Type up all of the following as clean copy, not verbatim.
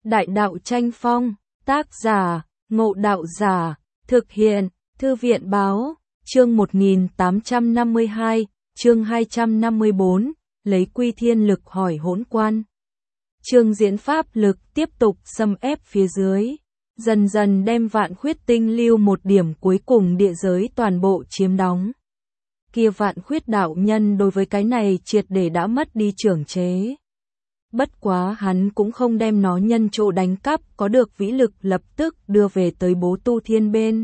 Đại đạo tranh phong, tác giả, Ngộ Đạo Giả, thực hiện, Thư viện báo, chương 1852, chương 254, lấy quy thiên lực hỏi hỗn quan. Chương diễn pháp lực tiếp tục xâm ép phía dưới, dần dần đem Vạn Khuyết Tinh Lưu một điểm cuối cùng địa giới toàn bộ chiếm đóng. Kia Vạn Khuyết đạo nhân đối với cái này triệt để đã mất đi trưởng chế. Bất quá hắn cũng không đem nó nhân chỗ đánh cắp có được vĩ lực lập tức đưa về tới Bố Tu Thiên bên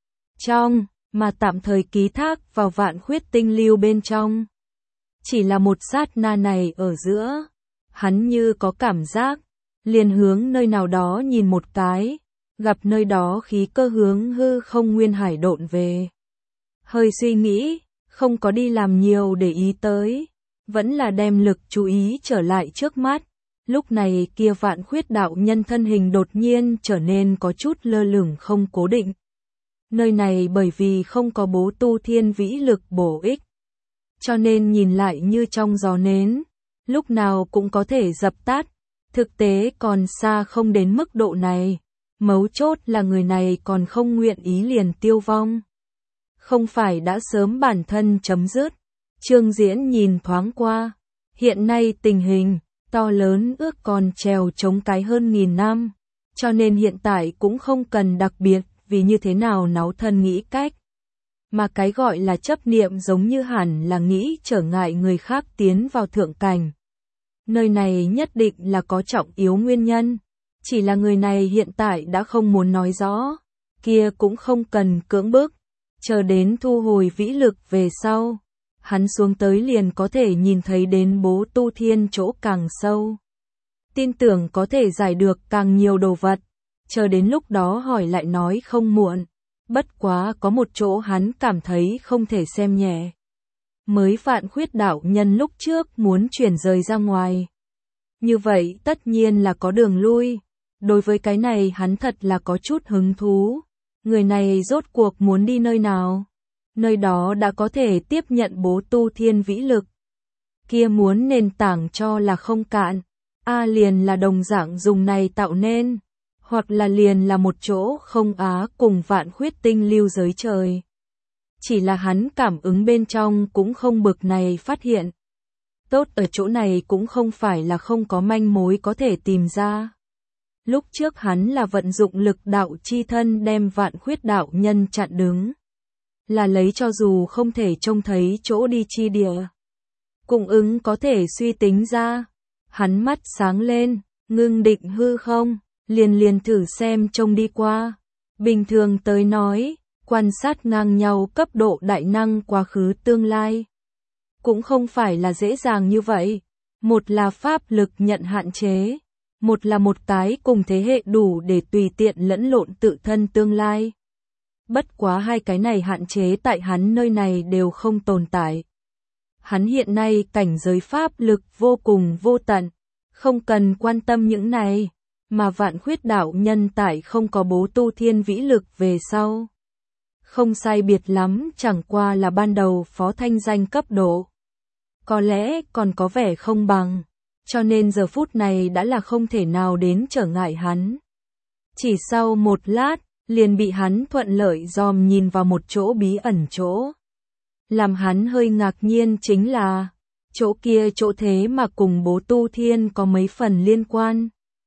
trong, mà tạm thời ký thác vào Vạn Khuyết Tinh Lưu bên trong. Chỉ là một sát na này ở giữa, hắn như có cảm giác, liền hướng nơi nào đó nhìn một cái, gặp nơi đó khí cơ hướng hư không nguyên hải độn về. Hơi suy nghĩ, không có đi làm nhiều để ý tới, vẫn là đem lực chú ý trở lại trước mắt. Lúc này kia Vạn Khuyết đạo nhân thân hình đột nhiên trở nên có chút lơ lửng không cố định. Nơi này bởi vì không có Bố Tu Thiên vĩ lực bổ ích, cho nên nhìn lại như trong gió nến, lúc nào cũng có thể dập tắt. Thực tế còn xa không đến mức độ này, mấu chốt là người này còn không nguyện ý liền tiêu vong. Không phải đã sớm bản thân chấm dứt. Trương Diễn nhìn thoáng qua, hiện nay tình hình to lớn ước còn trèo chống cái hơn 1000 năm, cho nên hiện tại cũng không cần đặc biệt vì như thế nào náo thân nghĩ cách. Mà cái gọi là chấp niệm giống như hẳn là nghĩ trở ngại người khác tiến vào thượng cảnh. Nơi này nhất định là có trọng yếu nguyên nhân, chỉ là người này hiện tại đã không muốn nói rõ, kia cũng không cần cưỡng bức, chờ đến thu hồi vĩ lực về sau. Hắn xuống tới liền có thể nhìn thấy đến Bố Tu Thiên chỗ càng sâu. Tin tưởng có thể giải được càng nhiều đồ vật, chờ đến lúc đó hỏi lại nói không muộn. Bất quá có một chỗ hắn cảm thấy không thể xem nhẹ. Mới Vạn Khuyết đạo nhân lúc trước muốn chuyển rời ra ngoài. Như vậy tất nhiên là có đường lui. Đối với cái này hắn thật là có chút hứng thú. Người này rốt cuộc muốn đi nơi nào? Nơi đó đã có thể tiếp nhận Bố Tu Thiên vĩ lực. Kia muốn nền tảng cho là không cạn. Liền là đồng dạng dùng này tạo nên. Hoặc là liền là một chỗ không á cùng Vạn Khuyết Tinh Lưu giới trời. Chỉ là hắn cảm ứng bên trong cũng không bực này phát hiện. Tốt ở chỗ này cũng không phải là không có manh mối có thể tìm ra. Lúc trước hắn là vận dụng lực đạo chi thân đem Vạn Khuyết đạo nhân chặn đứng. Là lấy cho dù không thể trông thấy chỗ đi chi địa. Cung ứng có thể suy tính ra. Hắn mắt sáng lên, ngưng định hư không, liền thử xem trông đi qua. Bình thường tới nói, quan sát ngang nhau cấp độ đại năng quá khứ tương lai. Cũng không phải là dễ dàng như vậy. Một là pháp lực nhận hạn chế. Một là một cái cùng thế hệ đủ để tùy tiện lẫn lộn tự thân tương lai. Bất quá hai cái này hạn chế tại hắn nơi này đều không tồn tại. Hắn hiện nay cảnh giới pháp lực vô cùng vô tận, không cần quan tâm những này, mà Vạn Khuyết đạo nhân tại không có Bố Tu Thiên vĩ lực về sau. Không sai biệt lắm, chẳng qua là ban đầu phó thanh danh cấp độ. Có lẽ còn có vẻ không bằng, cho nên giờ phút này đã là không thể nào đến trở ngại hắn. Chỉ sau một lát, liền bị hắn thuận lợi dòm nhìn vào một chỗ bí ẩn chỗ. Làm hắn hơi ngạc nhiên chính là, chỗ kia chỗ thế mà cùng Bố Tu Thiên có mấy phần liên quan.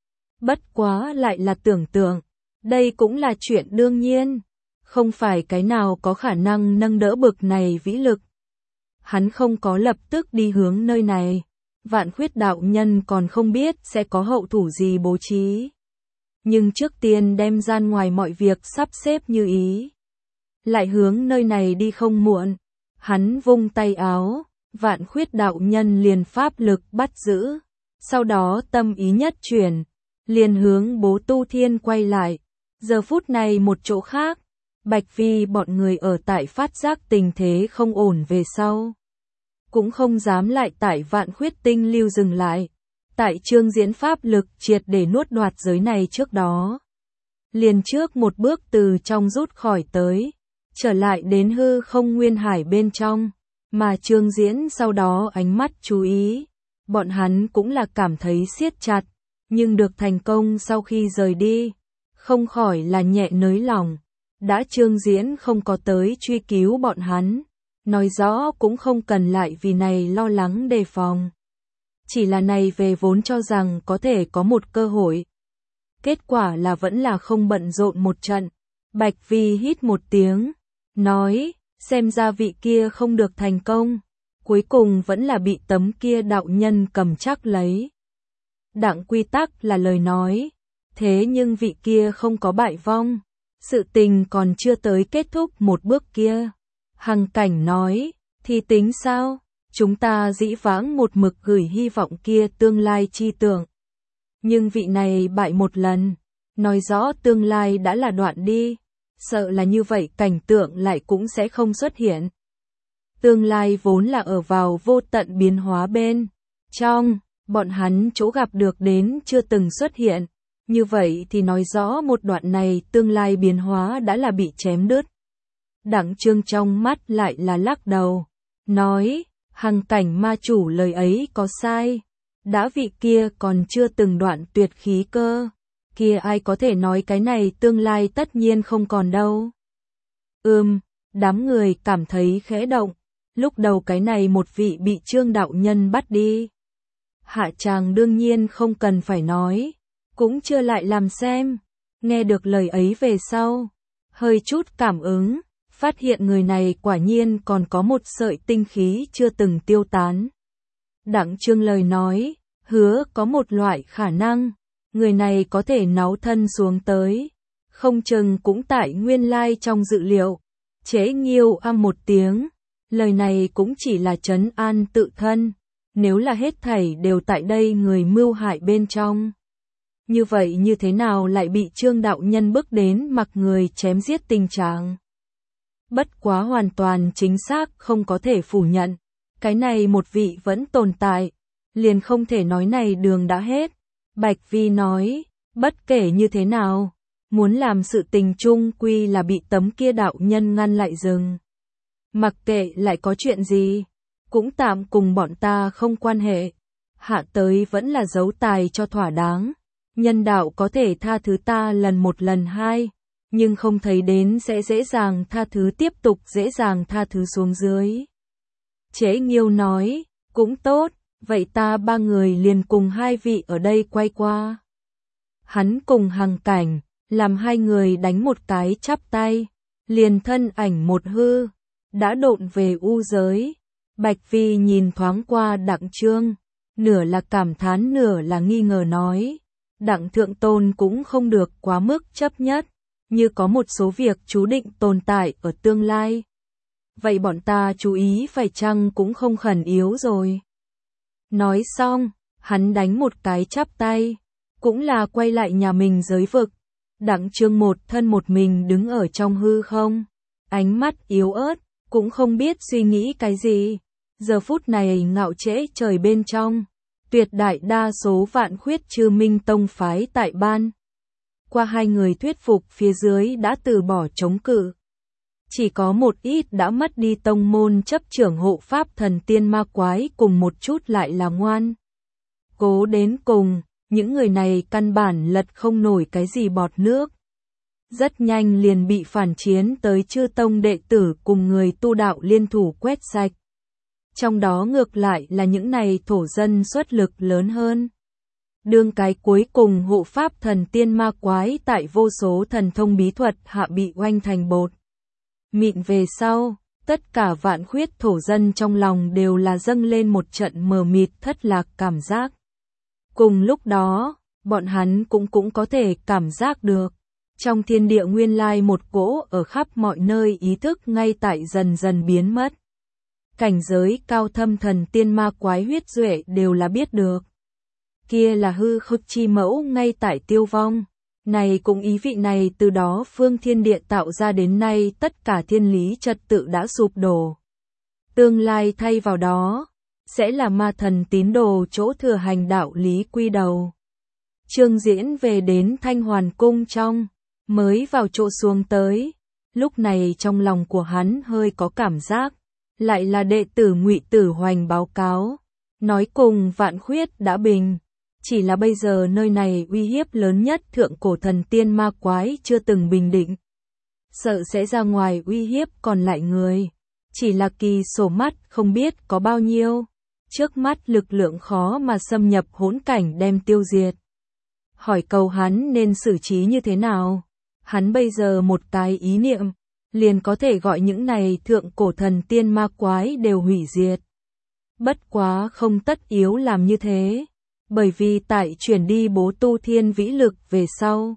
Bất quá lại là tưởng tượng, đây cũng là chuyện đương nhiên, không phải cái nào có khả năng nâng đỡ bực này vĩ lực. Hắn không có lập tức đi hướng nơi này, Vạn Khuyết đạo nhân còn không biết sẽ có hậu thủ gì bố trí. Nhưng trước tiên đem gian ngoài mọi việc sắp xếp như ý. Lại hướng nơi này đi không muộn. Hắn vung tay áo, Vạn Khuyết đạo nhân liền pháp lực bắt giữ. Sau đó tâm ý nhất chuyển, liền hướng Bố Tu Thiên quay lại. Giờ phút này một chỗ khác, Bạch Vi bọn người ở tại phát giác tình thế không ổn về sau. Cũng không dám lại tại Vạn Khuyết Tinh Lưu dừng lại. Tại Trương Diễn pháp lực triệt để nuốt đoạt giới này trước đó. Liền trước một bước từ trong rút khỏi tới, trở lại đến hư không nguyên hải bên trong, mà Trương Diễn sau đó ánh mắt chú ý, bọn hắn cũng là cảm thấy siết chặt, nhưng được thành công sau khi rời đi, không khỏi là nhẹ nới lòng. Đã Trương Diễn không có tới truy cứu bọn hắn, nói rõ cũng không cần lại vì này lo lắng đề phòng. Chỉ là này về vốn cho rằng có thể có một cơ hội. Kết quả là vẫn là không bận rộn một trận. Bạch Vi hít một tiếng, nói, xem ra vị kia không được thành công, cuối cùng vẫn là bị tấm kia đạo nhân cầm chắc lấy. Đặng quy tắc là lời nói, thế nhưng vị kia không có bại vong, sự tình còn chưa tới kết thúc một bước kia. Hằng Cảnh nói, thì tính sao, chúng ta dĩ vãng một mực gửi hy vọng kia tương lai chi tưởng. Nhưng vị này bại một lần, nói rõ tương lai đã là đoạn đi, sợ là như vậy cảnh tượng lại cũng sẽ không xuất hiện. Tương lai vốn là ở vào vô tận biến hóa bên trong, bọn hắn chỗ gặp được đến chưa từng xuất hiện, như vậy thì nói rõ một đoạn này tương lai biến hóa đã là bị chém đứt. Đặng Trương trong mắt lại là lắc đầu, nói, Hằng Cảnh ma chủ lời ấy có sai, đã vị kia còn chưa từng đoạn tuyệt khí cơ, kia ai có thể nói cái này tương lai tất nhiên không còn đâu. Đám người cảm thấy khẽ động, lúc đầu cái này một vị bị Trương đạo nhân bắt đi. Hạ tràng đương nhiên không cần phải nói, cũng chưa lại làm xem, nghe được lời ấy về sau, hơi chút cảm ứng, phát hiện người này quả nhiên còn có một sợi tinh khí chưa từng tiêu tán. Đặng Trương lời nói, hứa có một loại khả năng, người này có thể náu thân xuống tới, không chừng cũng tại nguyên lai trong dự liệu. Chế Nghiêu một tiếng, lời này cũng chỉ là trấn an tự thân, nếu là hết thảy đều tại đây người mưu hại bên trong. Như vậy như thế nào lại bị Trương đạo nhân bước đến mặc người chém giết tình trạng? Bất quá hoàn toàn chính xác không có thể phủ nhận, cái này một vị vẫn tồn tại, liền không thể nói này đường đã hết. Bạch Vi nói, bất kể như thế nào, muốn làm sự tình chung quy là bị tấm kia đạo nhân ngăn lại dừng. Mặc kệ lại có chuyện gì, cũng tạm cùng bọn ta không quan hệ, hạ tới vẫn là giấu tài cho thỏa đáng. Nhân đạo có thể tha thứ ta lần một lần hai, nhưng không thấy đến sẽ dễ dàng tha thứ tiếp tục dễ dàng tha thứ xuống dưới. Chế Nghiêu nói, cũng tốt, vậy ta ba người liền cùng hai vị ở đây quay qua. Hắn cùng Hằng Cảnh, làm hai người đánh một cái chắp tay, liền thân ảnh một hư, đã độn về u giới. Bạch Vi nhìn thoáng qua Đặng Trương, nửa là cảm thán nửa là nghi ngờ nói, Đặng Thượng Tôn cũng không được quá mức chấp nhất, như có một số việc chú định tồn tại ở tương lai. Vậy bọn ta chú ý phải chăng cũng không khẩn yếu rồi. Nói xong, hắn đánh một cái chắp tay, cũng là quay lại nhà mình giới vực. Đặng Trương một thân một mình đứng ở trong hư không, ánh mắt yếu ớt, cũng không biết suy nghĩ cái gì. Giờ phút này ngạo trễ trời bên trong, tuyệt đại đa số vạn khuyết chư minh tông phái tại ban. Qua hai người thuyết phục phía dưới đã từ bỏ chống cự. Chỉ có một ít đã mất đi tông môn chấp trưởng hộ pháp thần tiên ma quái cùng một chút lại là ngoan. Cố đến cùng, những người này căn bản lật không nổi cái gì bọt nước. Rất nhanh liền bị phản chiến tới chư tông đệ tử cùng người tu đạo liên thủ quét sạch. Trong đó ngược lại là những này thổ dân xuất lực lớn hơn. Đương cái cuối cùng hộ pháp thần tiên ma quái tại vô số thần thông bí thuật hạ bị oanh thành bột mịn về sau, tất cả vạn khuyết thổ dân trong lòng đều là dâng lên một trận mờ mịt thất lạc cảm giác. Cùng lúc đó, bọn hắn cũng có thể cảm giác được, trong thiên địa nguyên lai một cỗ ở khắp mọi nơi ý thức ngay tại dần dần biến mất. Cảnh giới cao thâm thần tiên ma quái huyết duệ đều là biết được. Kia là hư khực chi mẫu ngay tại tiêu vong. Này cũng ý vị này từ đó phương thiên địa tạo ra đến nay tất cả thiên lý trật tự đã sụp đổ. Tương lai thay vào đó, sẽ là ma thần tín đồ chỗ thừa hành đạo lý quy đầu. Trương Diễn về đến Thanh Hoàn Cung trong, mới vào chỗ xuống tới. Lúc này trong lòng của hắn hơi có cảm giác, lại là đệ tử Ngụy Tử Hoành báo cáo, nói cùng vạn khuyết đã bình. Chỉ là bây giờ nơi này uy hiếp lớn nhất thượng cổ thần tiên ma quái chưa từng bình định. Sợ sẽ ra ngoài uy hiếp còn lại người. Chỉ là kỳ sổ mắt không biết có bao nhiêu. Trước mắt lực lượng khó mà xâm nhập hỗn cảnh đem tiêu diệt. Hỏi cầu hắn nên xử trí như thế nào? Hắn bây giờ một cái ý niệm, liền có thể gọi những này thượng cổ thần tiên ma quái đều hủy diệt. Bất quá không tất yếu làm như thế, bởi vì tại chuyển đi bố tu thiên vĩ lực về sau.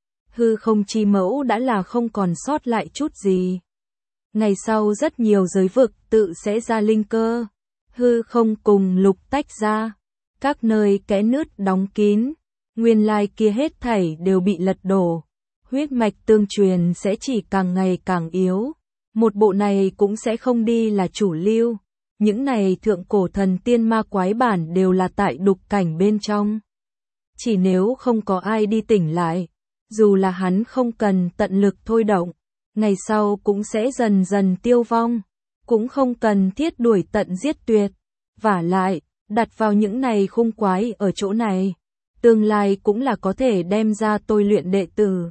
Hư không chi mẫu đã là không còn sót lại chút gì. Ngày sau rất nhiều giới vực tự sẽ ra linh cơ, hư không cùng lục tách ra, các nơi kẽ nứt đóng kín, nguyên lai kia hết thảy đều bị lật đổ. Huyết mạch tương truyền sẽ chỉ càng ngày càng yếu, một bộ này cũng sẽ không đi là chủ lưu. Những này thượng cổ thần tiên ma quái bản đều là tại đục cảnh bên trong. Chỉ nếu không có ai đi tỉnh lại, dù là hắn không cần tận lực thôi động, ngày sau cũng sẽ dần dần tiêu vong, cũng không cần thiết đuổi tận giết tuyệt. Vả lại, đặt vào những này khung quái ở chỗ này, tương lai cũng là có thể đem ra tôi luyện đệ tử.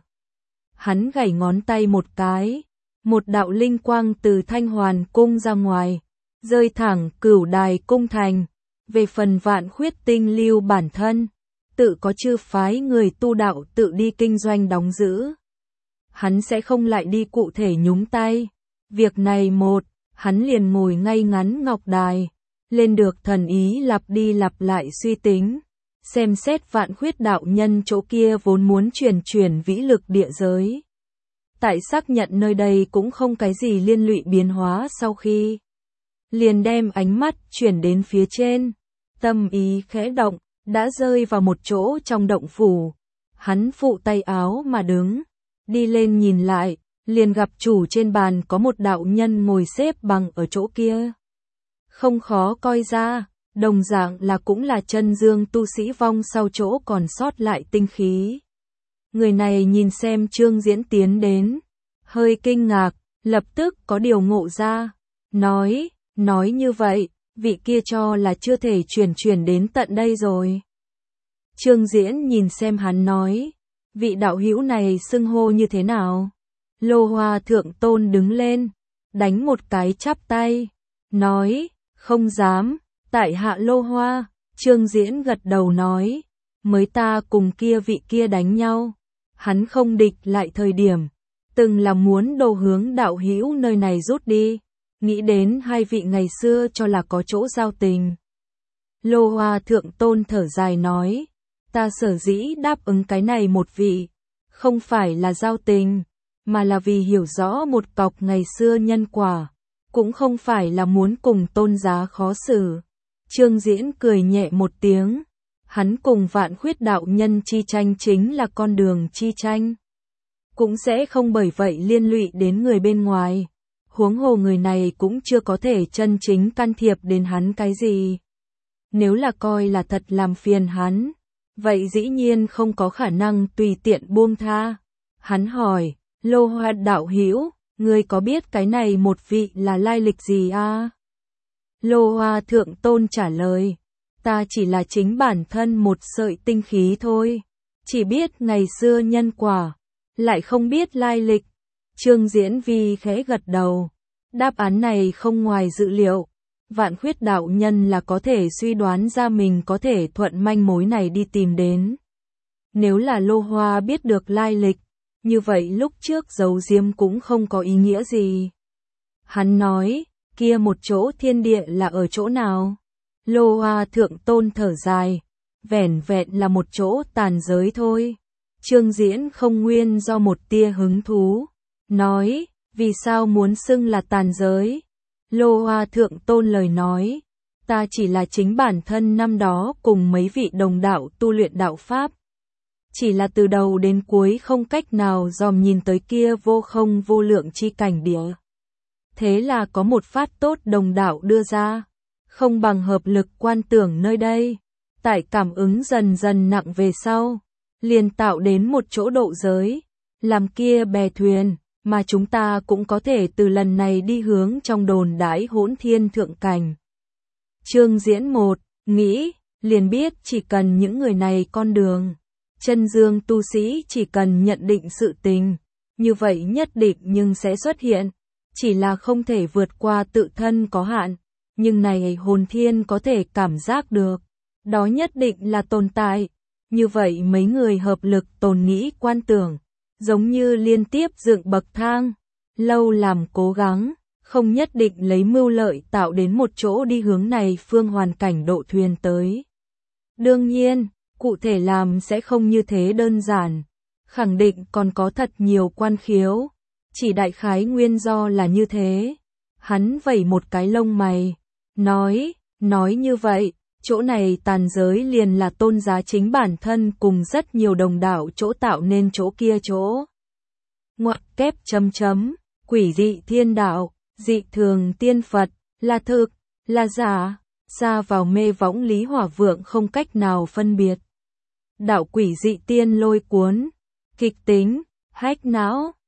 Hắn gảy ngón tay một cái, một đạo linh quang từ Thanh Hoàn cung ra ngoài, rơi thẳng Cửu Đài cung thành. Về phần Vạn Khuyết Tinh lưu bản thân, tự có chư phái người tu đạo tự đi kinh doanh đóng giữ. Hắn sẽ không lại đi cụ thể nhúng tay. Việc này hắn liền ngồi ngay ngắn ngọc đài, lên được thần ý lặp đi lặp lại suy tính, xem xét Vạn Khuyết đạo nhân chỗ kia vốn muốn chuyển vĩ lực địa giới. Tại xác nhận nơi đây cũng không cái gì liên lụy biến hóa sau khi, liền đem ánh mắt chuyển đến phía trên, tâm ý khẽ động, đã rơi vào một chỗ trong động phủ. Hắn phụ tay áo mà đứng, đi lên nhìn lại, liền gặp chủ trên bàn có một đạo nhân ngồi xếp bằng ở chỗ kia. Không khó coi ra, đồng dạng là cũng là chân dương tu sĩ vong sau chỗ còn sót lại tinh khí. Người này nhìn xem Trương Diễn tiến đến, hơi kinh ngạc, lập tức có điều ngộ ra, nói như vậy, vị kia cho là chưa thể chuyển đến tận đây rồi. Trương Diễn nhìn xem hắn nói, vị đạo hữu này xưng hô như thế nào? Lô Hoa Thượng Tôn đứng lên, đánh một cái chắp tay, nói, không dám, tại hạ Lô Hoa. Trương Diễn gật đầu nói, mới ta cùng kia vị kia đánh nhau, hắn không địch lại thời điểm, từng là muốn đồ hướng đạo hữu nơi này rút đi, nghĩ đến hai vị ngày xưa cho là có chỗ giao tình. Lô Hoa Thượng Tôn thở dài nói, ta sở dĩ đáp ứng cái này một vị, không phải là giao tình, mà là vì hiểu rõ một cọc ngày xưa nhân quả, cũng không phải là muốn cùng Tôn giá khó xử. Trương Diễn cười nhẹ một tiếng, hắn cùng Vạn Khuyết đạo nhân chi tranh chính là con đường chi tranh, cũng sẽ không bởi vậy liên lụy đến người bên ngoài, huống hồ người này cũng chưa có thể chân chính can thiệp đến hắn cái gì. Nếu là coi là thật làm phiền hắn, vậy dĩ nhiên không có khả năng tùy tiện buông tha. Hắn hỏi, Lô Hoa đạo hữu, ngươi có biết cái này một vị là lai lịch gì à? Lô Hoa Thượng Tôn trả lời, ta chỉ là chính bản thân một sợi tinh khí thôi, chỉ biết ngày xưa nhân quả, lại không biết lai lịch. Trương Diễn Vi khẽ gật đầu, đáp án này không ngoài dự liệu. Vạn Khuyết đạo nhân là có thể suy đoán ra mình có thể thuận manh mối này đi tìm đến. Nếu là Lô Hoa biết được lai lịch, như vậy lúc trước giấu giếm cũng không có ý nghĩa gì. Hắn nói, kia một chỗ thiên địa là ở chỗ nào? Lô Hoa Thượng Tôn thở dài, vẻn vẹn là một chỗ tàn giới thôi. Trương Diễn không nguyên do một tia hứng thú, nói, vì sao muốn xưng là tàn giới? Lô Hoa Thượng Tôn lời nói, ta chỉ là chính bản thân năm đó cùng mấy vị đồng đạo tu luyện đạo Pháp. Chỉ là từ đầu đến cuối không cách nào dòm nhìn tới kia vô không vô lượng chi cảnh địa. Thế là có một phát tốt đồng đạo đưa ra, không bằng hợp lực quan tưởng nơi đây. Tại cảm ứng dần dần nặng về sau, liền tạo đến một chỗ độ giới, làm kia bè thuyền, mà chúng ta cũng có thể từ lần này đi hướng trong đồn đãi hỗn thiên thượng cảnh. Trương Diễn nghĩ, liền biết chỉ cần những người này con đường. Chân dương tu sĩ chỉ cần nhận định sự tình, như vậy nhất định nhưng sẽ xuất hiện, chỉ là không thể vượt qua tự thân có hạn, nhưng này hồn thiên có thể cảm giác được, đó nhất định là tồn tại. Như vậy mấy người hợp lực tồn nghĩ quan tưởng, giống như liên tiếp dựng bậc thang, lâu làm cố gắng, không nhất định lấy mưu lợi tạo đến một chỗ đi hướng này phương hoàn cảnh độ thuyền tới. Đương nhiên, cụ thể làm sẽ không như thế đơn giản, khẳng định còn có thật nhiều quan khiếu, chỉ đại khái nguyên do là như thế. Hắn vẩy một cái lông mày, nói như vậy, chỗ này tàn giới liền là tôn giá chính bản thân cùng rất nhiều đồng đạo chỗ tạo nên chỗ kia chỗ. Ngoặc kép chấm, quỷ dị thiên đạo, dị thường tiên Phật, là thực, là giả, xa vào mê võng Lý Hỏa Vượng không cách nào phân biệt. Đạo quỷ dị tiên lôi cuốn, kịch tính, hách não,